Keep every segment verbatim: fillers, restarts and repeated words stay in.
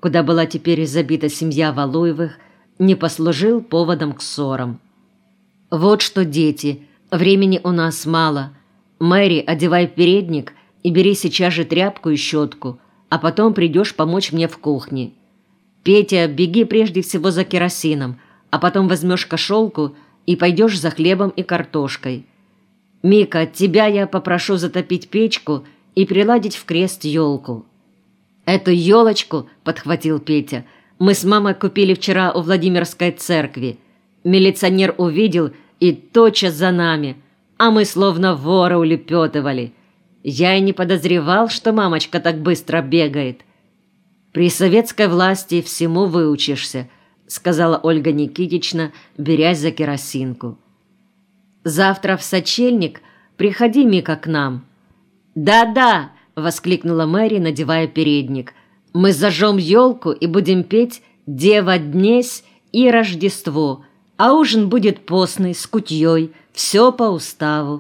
куда была теперь забита семья Валуевых, не послужил поводом к ссорам. «Вот что, дети, времени у нас мало. Мэри, одевай передник и бери сейчас же тряпку и щетку, а потом придешь помочь мне в кухне. Петя, беги прежде всего за керосином, а потом возьмешь кошелку и пойдешь за хлебом и картошкой. Мика, тебя я попрошу затопить печку и приладить в крест елку». «Эту елочку, — подхватил Петя, — мы с мамой купили вчера у Владимирской церкви. Милиционер увидел и тотчас за нами, а мы словно воры улепетывали. Я и не подозревал, что мамочка так быстро бегает». «При советской власти всему выучишься», — сказала Ольга Никитична, берясь за керосинку. «Завтра в сочельник приходи, Мика, к нам». «Да-да!» — воскликнула Мэри, надевая передник. «Мы зажжем елку и будем петь «Дева днесь» и «Рождество», а ужин будет постный, с кутьей, все по уставу».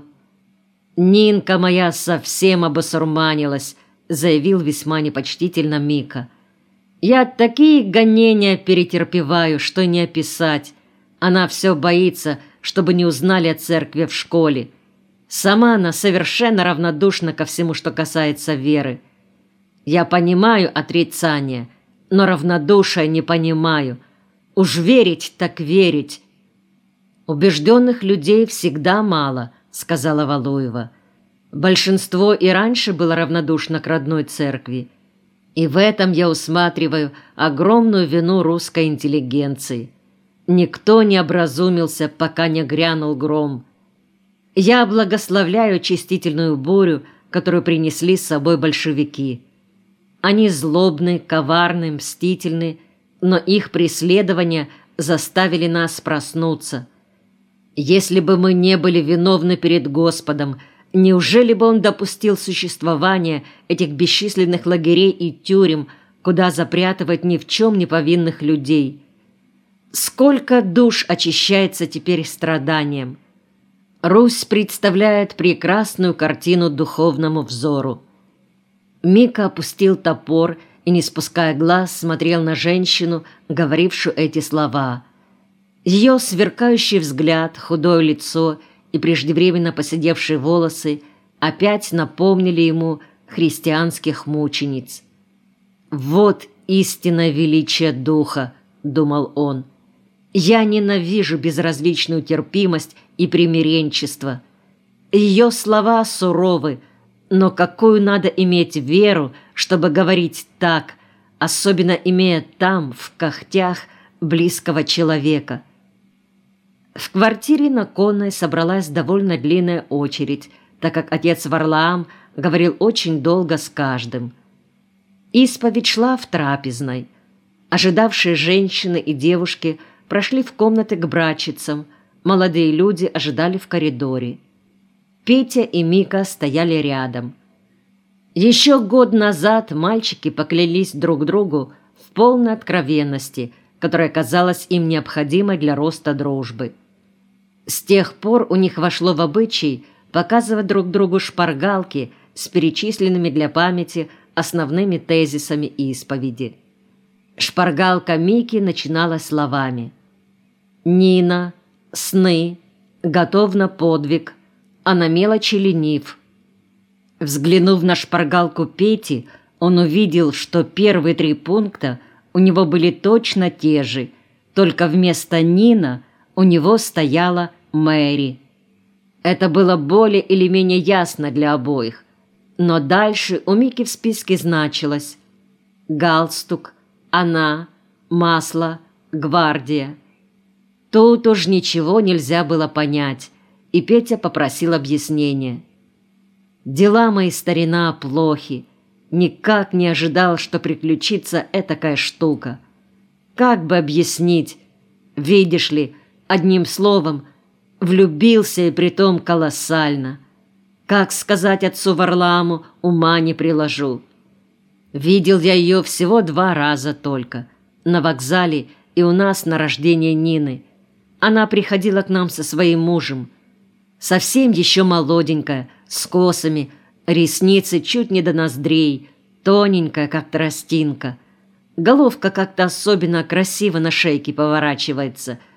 «Нинка моя совсем обосурманилась», — заявил весьма непочтительно Мика. «Я такие гонения перетерпеваю, что не описать. Она все боится, чтобы не узнали о церкви в школе. Сама она совершенно равнодушна ко всему, что касается веры. Я понимаю отрицание, но равнодушие не понимаю. Уж верить так верить». «Убежденных людей всегда мало», — сказала Валуева. «Большинство и раньше было равнодушно к родной церкви. И в этом я усматриваю огромную вину русской интеллигенции. Никто не образумился, пока не грянул гром. Я благословляю очистительную бурю, которую принесли с собой большевики. Они злобны, коварны, мстительны, но их преследования заставили нас проснуться. Если бы мы не были виновны перед Господом, неужели бы Он допустил существование этих бесчисленных лагерей и тюрем, куда запрятывать ни в чем не повинных людей? Сколько душ очищается теперь страданием? Русь представляет прекрасную картину духовному взору». Мика опустил топор и, не спуская глаз, смотрел на женщину, говорившую эти слова. Ее сверкающий взгляд, худое лицо и преждевременно поседевшие волосы опять напомнили ему христианских мучениц. «Вот истинное величие духа», — думал он. «Я ненавижу безразличную терпимость и примиренчество. Ее слова суровы, но какую надо иметь веру, чтобы говорить так, особенно имея там, в когтях, близкого человека». В квартире на Конной собралась довольно длинная очередь, так как отец Варлаам говорил очень долго с каждым. Исповедь шла в трапезной. Ожидавшие женщины и девушки прошли в комнаты к братчицам, молодые люди ожидали в коридоре. Петя и Мика стояли рядом. Еще год назад мальчики поклялись друг другу в полной откровенности, которая казалась им необходимой для роста дружбы. С тех пор у них вошло в обычай показывать друг другу шпаргалки с перечисленными для памяти основными тезисами исповеди. Шпаргалка Мики начиналась словами: «Нина, сны, готов на подвиг, а на мелочи ленив». Взглянув на шпаргалку Пети, он увидел, что первые три пункта у него были точно те же, только вместо «Нина» у него стояла «Мэри». Это было более или менее ясно для обоих, но дальше у Мики в списке значилось: галстук, она, масло, гвардия. Тут уж ничего нельзя было понять, и Петя попросил объяснения. «Дела мои, старина, плохи. Никак не ожидал, что приключится этакая штука. Как бы объяснить? Видишь ли, одним словом, влюбился и притом колоссально. Как сказать отцу Варламу, ума не приложу. Видел я ее всего два раза только. На вокзале и у нас на рождение Нины. Она приходила к нам со своим мужем. Совсем еще молоденькая, с косами, ресницы чуть не до ноздрей, тоненькая, как тростинка. Головка как-то особенно красиво на шейке поворачивается,